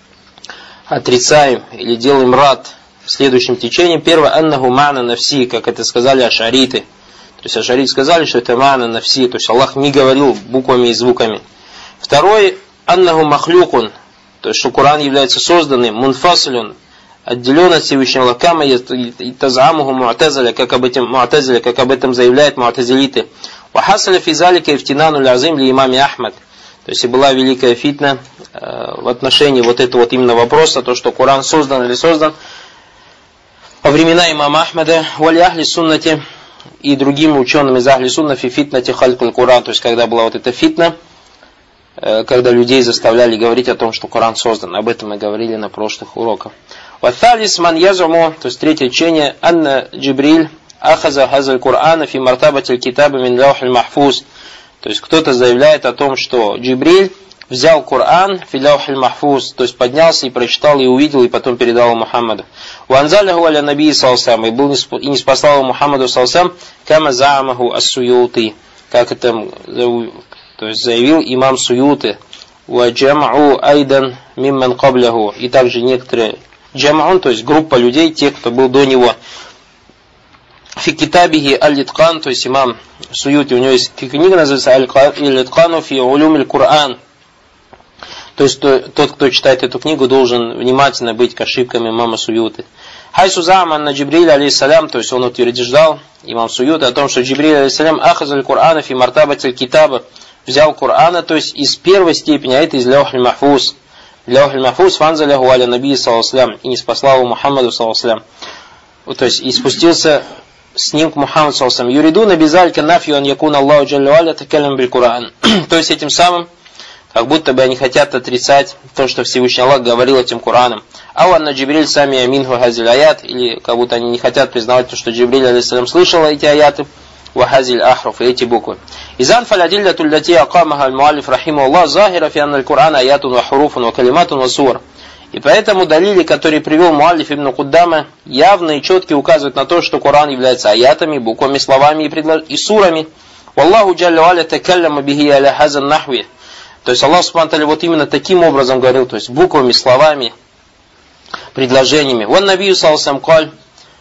отрицаем или делаем рад следующим течением. Первое, аннаху ма'на нафси, как это сказали ашариты. То есть ашариты сказали, что это ма'на нафси, то есть Аллах не говорил буквами и звуками. Второе, аннаху махлюкун, то есть что Коран является созданным, мунфасилюн, отделен от Всевышнего Аллаха, кама и тазамуху му'тазиля, как об этом му'тазиля, как об этом заявляют му'тазилиты. Ва хасаля фи залика ифтинану л'азим ли имаме Ахмад. То есть и была великая фитна э, в отношении вот этого вот именно вопроса, то, что Коран создан или создан во времена имама Ахмада, вали ахли суннати, и другими учеными из ахли сунна фи фитнати халькуль Коран, то есть когда была вот эта фитна, э, когда людей заставляли говорить о том, что Коран создан. Об этом мы говорили на прошлых уроках. Ваталис ман язуму, то есть третье учение, анна Джибриль ахаза хазаль Корана фи мартабатиль китаба мин лаухиль махфуз. То есть кто-то заявляет о том, что Джибриль взял Коран фи лаухиль махфуз, то есть поднялся и прочитал, и увидел, и потом передал его Мухаммаду. Уанзаляху аля наби саллаллаху и был и не спасал его Мухаммаду саллаллаху кама заамаху ас-Суюти, как это то есть заявил имам Суюти. Ва джам'у айдан мимман кабляху, и также некоторые джам'ун, то есть группа людей, тех, кто был до него. Фи китабихи аль-Иткан, то есть имам Суюти, у него есть книга, называется аль-Иткану фи улюмиль Кур'ан. То есть тот, кто читает эту книгу, должен внимательно быть к ошибкам имама Суюти. Хайсу зааман на Джибриль алейхиссалям, то есть он утверждал, имам Суюти, о том, что Джибриль алейхиссалям ахазаль Кур'ана фи мартабатиль китаба, взял Кур'ана, то есть из первой степени, а это из лаухиль махфуз. Лаухиль махфуз фанзаляху аля наби саллаллаху алейхи ва саллям, и не спасла его Мухаммаду саллаллаху алейхи ва саллям. То есть и спустился с ним к Мухаммаду саллаллаху алейхи ва саллям. Юридуна бизалька нафью ан якуна Аллаху джалла аля такалям биль Кур'ан. То есть этим самым, как будто бы они хотят отрицать то, что Всевышний Аллах говорил этим Кораном. Ау на Джибриль сами аминху хазиль аят, или как будто они не хотят признавать то, что Джибриль алейхиссалям слышал эти аяты, вахазиль ахруф, и эти буквы. Изан фалядилля туллати акамаха аль-муалиф рахиму Аллах захира фи анна аль-Кур'ан аятун ва хуруфун ва калиматун ва сур. И поэтому далили, который привел муалиф ибн Куддама, явно и четко указывают на то, что Коран является аятами, буквами, словами и, предлож... и сурами. Wallahu джалла аля такаллама бихи аля хазан нахви. То есть Аллах субхану ва тааля вот именно таким образом говорил, то есть буквами, словами, предложениями. Ван набию саллаллаху алейхи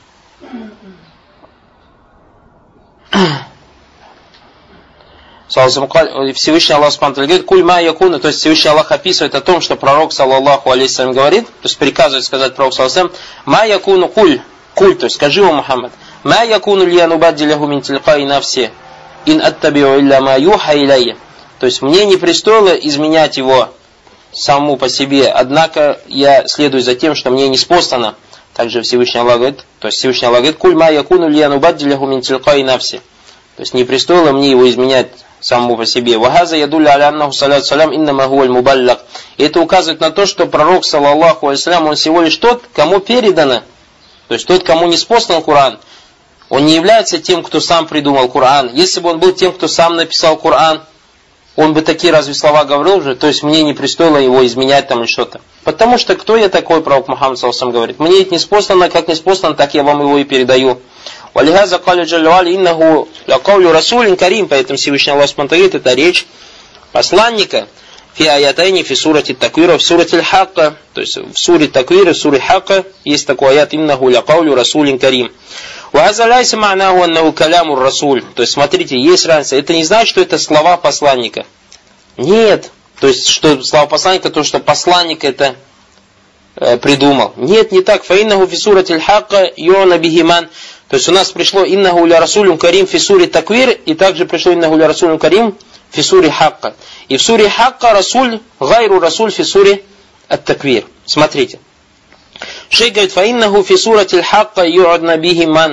ва саллям, Всевышний Аллах субхану ва тааля говорит, куль ма якуна, то есть Всевышний Аллах описывает о том, что пророк саллаллаху алейхи ва саллям говорит, то есть приказывает сказать пророк саллаллаху алейхи ва саллям, ма якуну куль, куль, то есть скажи его Мухаммад, ма якуну лияну баддиляху мин тилкаи нафси, ин аттабиу илля ма юха иляйя. То есть мне не пристоило изменять его саму по себе, однако я следую за тем, что мне не спослано. Также Всевышний Аллах говорит, то есть Всевышний Аллах говорит, куль ма якуну лияну баддиляху мин тилкаи нафси. То есть не пристоило мне его изменять самому по себе. Вахаза ядулля аля аннаху саллаллаху салям иннама хуаль мубаллак. И это указывает на то, что пророк саллаллаху алейхи ва саллям, он всего лишь тот, кому передано. То есть тот, кому не спослан Коран. Он не является тем, кто сам придумал Коран. Если бы он был тем, кто сам написал Коран, он бы такие разве слова говорил уже, то есть мне не пристоило его изменять там или что-то. Потому что кто я такой, пророк Мухаммад саллаллаху алейхи ва саллям говорит, мне это не спослано, как не спослано, так я вам его и передаю. Валихаза каля джалла аля иннаху лакаулю расулин карим, поэтому Всевышний Аллах субхану ва тааля, это речь посланника, фи аятайни фи сурати таквира, в сурати аль-хакка, то есть в суре таквира, в суре хакка есть такой аят, иннаху лакаулю расулин карим. Вазаляйся ма'наху аннаху калямур расуль. То есть смотрите, есть разница. Это не значит, что это слова посланника. Нет. То есть, что слова посланника, то, что посланник это э, придумал. Нет, не так. Фаиннаху фи сурати аль-хакка юна бихиман. То есть у нас пришло иннаху ля расулюн карим фи суре таквир, и также пришло иннаху ля расулюн карим фи суре хакка. И в суре хакка расуль, гайру расуль фи суре ат-таквир. Смотрите. Шейх говорит, фаиннаху фи сурати аль-хакка ю'адна бихи ман.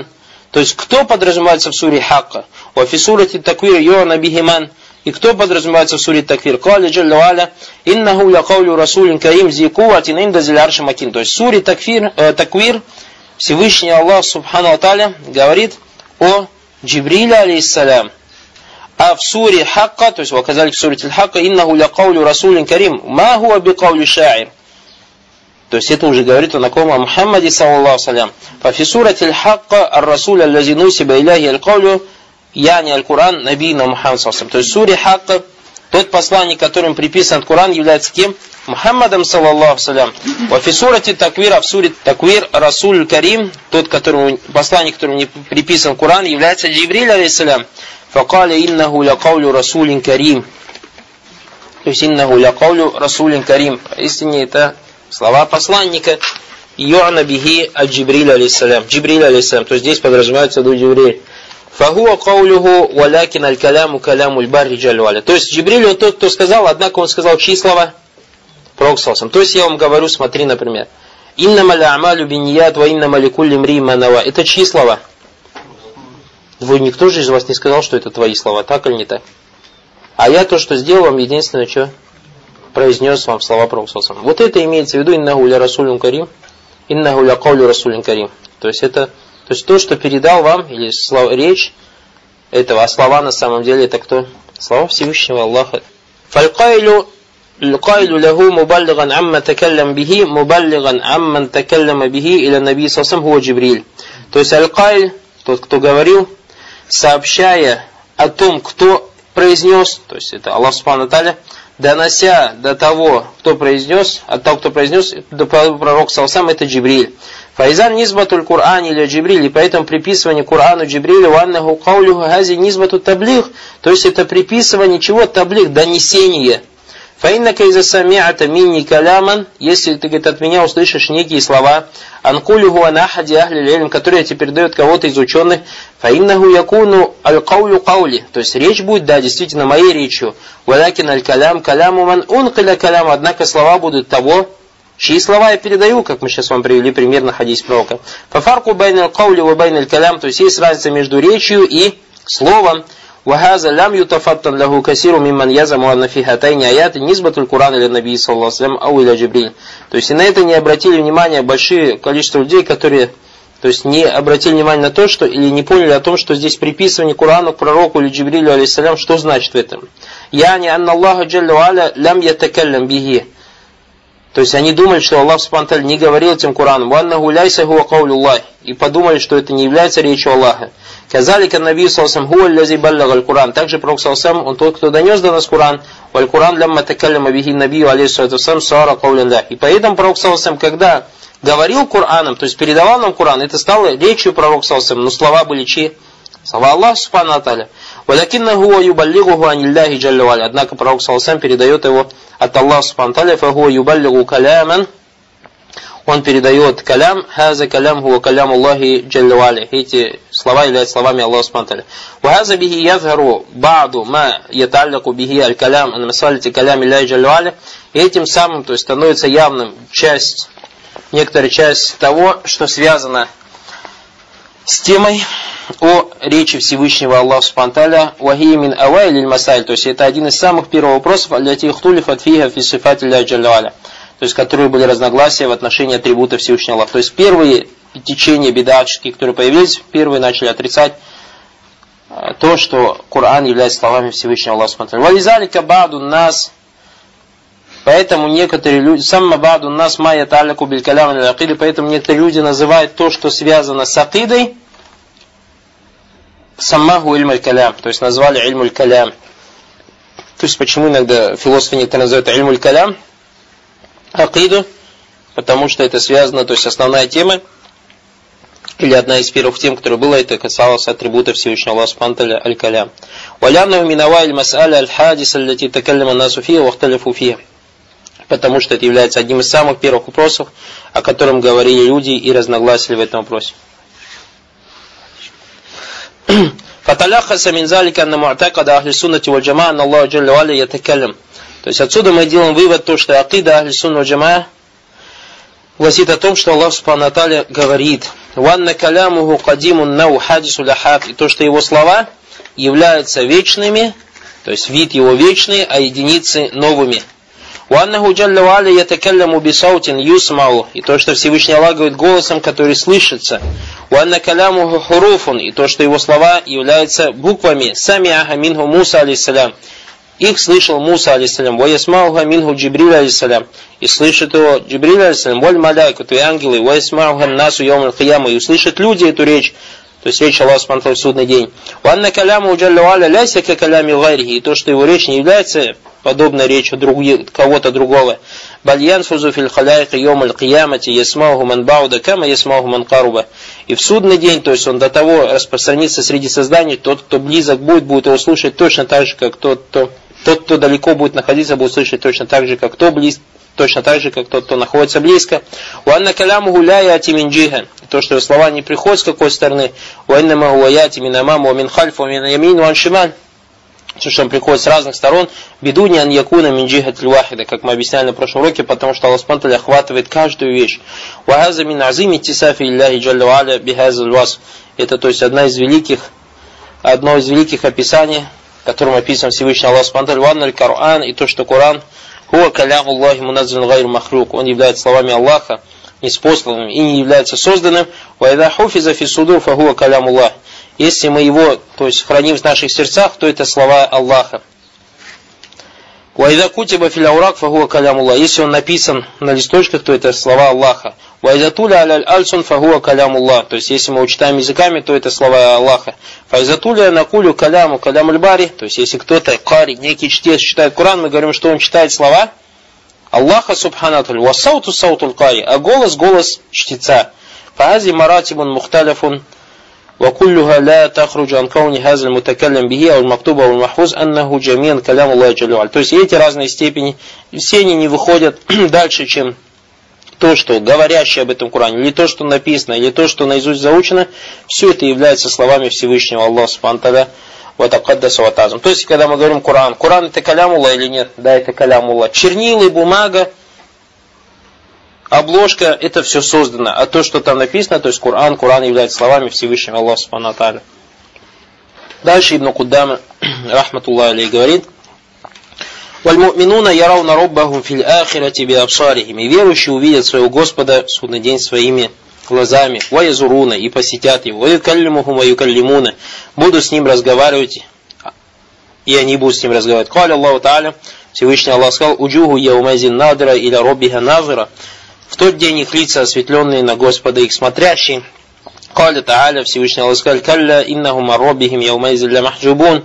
То есть, кто подразумевается в суре Хакка? Ва фи сурати таквир ю'на бихиман. И кто подразумевается в суре Таквир? Кали джалла ва'аля, иннаху ля каулю расулин карим зи куватин инда зил арши макин. То есть, в суре Таквир, э, Таквир Всевышний Аллах Субхану ва Тааля говорит о Джибриле алейхиссалям. А в суре Хакка, то есть, в оказали в суре Хакка, иннаху ля каулю расулин карим, ма хуа би каулю ша'ир. То есть это уже говорит о наком о Мухаммаде саллаллаху салям. Фи сурати аль-Хакка ар-Расуль аллази нусиба иляхи аль-Каулю яни аль-Куран набийна Мухаммад саллаллаху салям. То есть в суре Хакка тот посланник, которым приписан Куран, является кем? Мухаммадом саллаллаху салям. Фи сурати Таквир, в суре Таквир Расуль Карим, тот, которому, посланник, которому не приписан Куран, является Джибриль алейхиссалям. Факали иннаху ля каулю Расулин Карим. То есть иннаху ля каулю Расулин Карим. Истине это слова посланника Ю'на бихи аль-Джибриль алейхиссалям. Джибриль алейхиссалям. То есть здесь подразумевается до Джибриль. Фахуа каулюху валякин аль-каляму каляму аль-барри джалюаля. То есть Джибриль он тот, кто сказал, однако он сказал чьи слова? Пророк саллаллаху. То есть я вам говорю, смотри, например. Иннама ля-амалю бинният ва иннама ликулли мри ма нава. Это чьи слова? Вы никто же из вас не сказал, что это твои слова, так или не так? А я то, что сделал вам, единственное, что произнес вам слова Пророка саллаллаху. Вот это имеется в виду иннаху ля расулин карим, иннаху ля каулю расулин карим. То есть это, то есть то, что передал вам, или слова, речь этого, а слова на самом деле это кто? Слова Всевышнего Аллаха. Фалькайлю القائل له مبلغا عما تكلم به مبلغا عمن تكلم به إلى النبي صلى الله عليه وسلم هو جبريل. То есть аль-Кайль, тот, кто говорил, сообщая о том, кто произнес, то есть это Аллах Субхану ва Тааля, донося до того, кто произнес, от того, кто произнес, до пророка саллаллаху, это Джибриль. Файзан низбатуль Кур'ан или Джибриль, и поэтому приписывание Кур'ану Джибрилю ваннаху каулюху хази низбату таблих, то есть это приписывание чего? Таблих, донесение. Фаиннака иза сами'ата минни каляман, если ты, говорит, от меня услышишь некие слова, анкулюху анахади ахли лилм, которые тебе передают кого-то из ученых, фаиннаху якуну аль-каулю каули, то есть речь будет, да, действительно моей речью, валякин аль-калям каляму ман ункиля калям, однако слова будут того, чьи слова я передаю, как мы сейчас вам привели пример на хадис пророка. Фафарку байна аль-каули ва байна аль-калям, то есть есть разница между речью и словом. وهذا لم يتفطن له كثير ممن يزعم أن في هاتين آيات نسبة القرآن إلى النبي صلى الله عليه وسلم أو إلى جبريل. То есть и на это не обратили внимание большое количество людей, которые, то есть не обратили внимание на то, что или не поняли о том, что здесь приписывание Корану к пророку или Джибрилю алейхиссалям, что значит в этом? Яни анна Аллаха джалля ва аля лям ятакаллям бихи. То есть они думали, что Аллах Субхану ва Тааля не говорил этим Кораном, ваннаху ляйса хуа каулюллах, и подумали, что это не является речью Аллаха. Казалика Наби саллаллаху алейхи ва саллям лази баллага аль-Куран. Также Пророк саллаллаху алейхи ва саллям, он тот, кто донес до нас Куран. Валь-Куран лямма такалляма бихи набию алейхи ва саллям сара каулин лах. И поэтому Пророк саллаллаху алейхи ва саллям, когда говорил Кураном, то есть передавал нам Куран, это стало речью Пророка саллаллаху алейхи ва саллям, но слова были чьи? Слова Аллаха Субхану ва Тааля. Валякиннаху ва юбаллигуху аниллахи джалля ва аля. Однако Пророк саллаллаху алейхи ва саллям передает его от Аллаха Субхану ва Тааля, фахуа юбаллигу каляман. Он передает калям, хаза калям хуа калям Аллахи джалля ва аля. Эти слова являются словами Аллаха Субхану ва Тааля. Ва хаза бихи язгару ба'ду ма яталляку бихи аль-калям ан масалити калям Аллахи джалля ва аля. И этим самым, то есть становится явным часть, некоторая часть того, что связано с темой о речи Всевышнего Аллаха Субхану ва Тааля, ва хия мин авайлиль масаль. То есть это один из самых первых вопросов, аллати ихтулифат фиха фи сифати Аллахи джалля ва аля. То есть, которые были разногласия в отношении атрибутов Всевышнего Аллаха. То есть, первые течения бидатческие, которые появились, первые начали отрицать то, что Коран является словами Всевышнего Аллаха. Вализалика ба'ду нас, поэтому некоторые люди, самма ба'ду нас майя та'алляку биль калям аль акиды, поэтому некоторые люди называют то, что связано с акидой, саммаху ильм аль-калям, то есть назвали ильм аль-калям. То есть, почему иногда философы некоторые называют ильм аль-калям, акиду, потому что это связано, то есть основная тема, или одна из первых тем, которая была, это касалось атрибутов Всевышнего Аллаха Субхану ва Тааля аль-калям. Валяннаху мин аваиль мас'аля аль-хадис аллати такаллама насу фиха ва ихталифу фиха. Потому что это является одним из самых первых вопросов, о котором говорили люди и разногласили в этом вопросе. Фаталахаса мин залика анна му'такада ахли суннати валь джамаа анна Аллаху джалля ва аля ятакаллам. То есть отсюда мы делаем вывод, то, что акида ахли сунна валь джамаа гласит о том, что Аллах Субхану ва Тааля говорит. «Ванна калямуху кадимун нау хадису ляхат», и то, что его слова являются вечными, то есть вид его вечный, а единицы новыми. «Ваннаху джалля ва аля ятакалляму бисаутин юсмау», и то, что Всевышний Аллах говорит голосом, который слышится. «Ванна калямуху хуруфун», и то, что его слова являются буквами. «Самиаха минху Муса алейхиссалям», их слышал Муса алейхиссалям. «Ва ясмауха минху Джибриль алейхиссалям», и слышит его Джибриль алейхиссалям. «Валь маляйкату», и ангелы. «Ва ясмауха насу йомаль кияма», и услышат люди эту речь. То есть речь Аллаха субхану в судный день. «Ванна калямуху джалля ва аля ляйса ка калями гайрихи», и то, что его речь не является подобной речью других, кого-то другого. «Бальян фузу фил халяйка йомаль киямати ясмауху ман бауда кама ясмауху ман каруба». И в судный день, то есть он до того распространится среди созданий, тот, кто близок будет, будет его слушать точно так же, как тот, кто, тот, кто далеко будет находиться, будет слышать точно так же, как кто близко. Точно так же, как тот, кто находится близко. «Уанна калямуху ля яти мин джиха», то, что слова не приходят с какой стороны. «Уанна хуа яти мин амаму, мин хальфу, мин ямин, ван шималь», то, что он приходит с разных сторон. «Бидуни ан якуна мин джихатль вахида», как мы объясняли на прошлом уроке, потому что Аллах субхану ва тааля охватывает каждую вещь. «Вахаза мин азими тисафи илляхи джалля ва аля бихазаль васф». Это, то есть, одна из великих, одно из великих описаний, которым описан Всевышний Аллах субхану ва тааля. «Ванналь Коран», и то, что Коран «Хуа каляму Аллахи муназзаль гайру махлюк», он является словами Аллаха, неспосланным и не является созданным. «Ва ида хуфиза фи судур фа хуа каляму Аллах». Если мы его, то есть, храним в наших сердцах, то это слова Аллаха. «Ва ида кутиба фил аурак фа хуа каляму Аллах». Если он написан на листочках, то это слова Аллаха. «Ва ида туля аляль альсун фа хуа каляму Аллах». То есть, если мы читаем языками, то это слова Аллаха. «Фа ида туля накулю каляму каляму аль-бари». То есть, если кто-то, кари, некий чтец читает Коран, мы говорим, что он читает слова Аллаха субхану ва тааля. «Ва сауту саутул кари», а голос голос чтеца. «Фаhaзи маратибун мухталифун». وكلها لا تخرج عن كون هذا المتكلم به أو المكتوب أو المحفوظ أنه جميعا كلام الله جل وعلا. То есть эти разные степени, все они не выходят дальше, чем то, что говорящее об этом Коране, или то, что написано, или то, что наизусть заучено, все это является словами Всевышнего Аллаха субхану ва тааля ва тақаддаса ва та'аззам. То есть, когда мы говорим Коран, Коран это калям Аллах или нет? Да, это калям Аллах. Чернила и бумага, обложка, это все создано. А то, что там написано, то есть Коран, Коран является словами Всевышнего Аллаха субхану ва тааля. Дальше Ибн Куддама, рахматуллахи алейхи, говорит: «Валь-му'минуна ярауна роббахум фил ахирати би абсарихим». И верующие увидят своего Господа в судный день своими глазами. «Ва язуруна», и посетят его. «Ва юкаллимухум ва юкаллимуна», будут с ним разговаривать, и они будут с ним разговаривать. «Каля Аллаху тааля», Всевышний Аллах сказал: «Уджуху яумазин надра иля роббиха назира». В тот день их лица осветленные на Господа их смотрящие. «Каля тааля», Всевышний Аллах сказал: «Калля иннахум ар роббихим яумазин ля махджубун».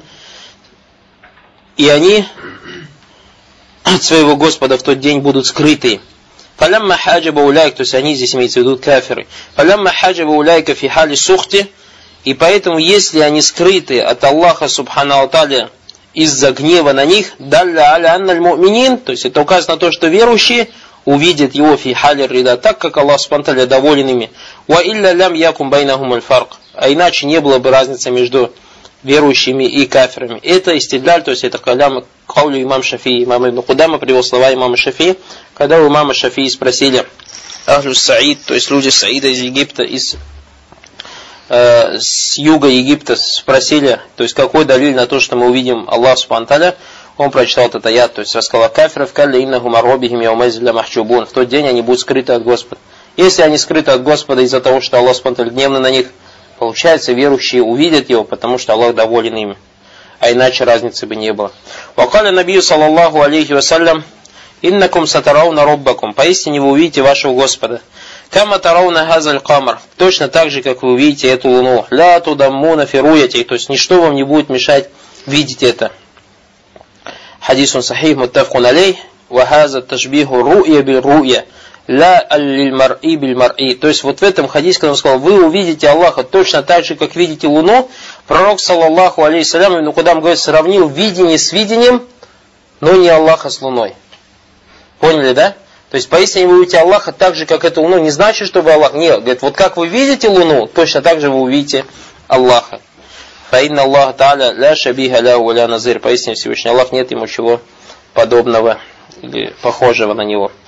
И они от своего Господа в тот день будут скрыты. «Фалямма хаджаба уляйк», то есть они здесь имеются в виду кафиры. «Фалямма хаджаба уляйка фи хали сухти». И поэтому, если они скрыты от Аллаха субхану ва тааля из-за гнева на них, далля аля анналь му'минин, то есть это указано на то, что верующие увидят его фи хали рида, так как Аллах субхану ва тааля доволен ими. «Ва илля лям якум байнахум аль-фарк». А иначе не было бы разницы между верующими и кафирами. Это истидаль, то есть это калям каулю имам Шафии. Имам Ибн Кудама привел слова имама Шафии, когда у имама Шафии спросили Ахлю Саид, то есть люди Саида из Египта, из э, с юга Египта спросили, то есть какой далиль на то, что мы увидим Аллах субхану ва тааля. Он прочитал этот аят, то есть рассказал кафиров: «Калля иннахум ар роббихим яумазин ля махджубун». В тот день они будут скрыты от Господа. Если они скрыты от Господа из-за того, что Аллах субхану ва тааля гневный на них, получается, верующие увидят его, потому что Аллах доволен ими. А иначе разницы бы не было. «Вакаля набию саллаллаху алейхи вассалям: иннакум сатарауна роббакум». Поистине вы увидите вашего Господа. «Кама тарауна хазаль камар». Точно так же, как вы увидите эту луну. «Ля тудаммуна фируяти». То есть ничто вам не будет мешать видеть это. Хадисун сахих муттафкун алейх. «Вахаза ташбиху ру'я биль ру'я. Ля аллиль мар'i биль мар'i». То есть вот в этом хадисе, когда он сказал: вы увидите Аллаха точно так же, как видите луну, пророк саллаллаху алейхи салям, ну куда он говорит, сравнил видение с видением, но не Аллаха с луной. Поняли, да? То есть поистине вы увидите Аллаха так же, как эту луну. Не значит, что вы Аллах. Нет, говорит, вот как вы видите луну, точно так же вы увидите Аллаха. Фаинна Аллаха тааля ля шабиха ля ва ля назир. Поистине Всевышний Аллах, нет ему чего подобного или похожего на него.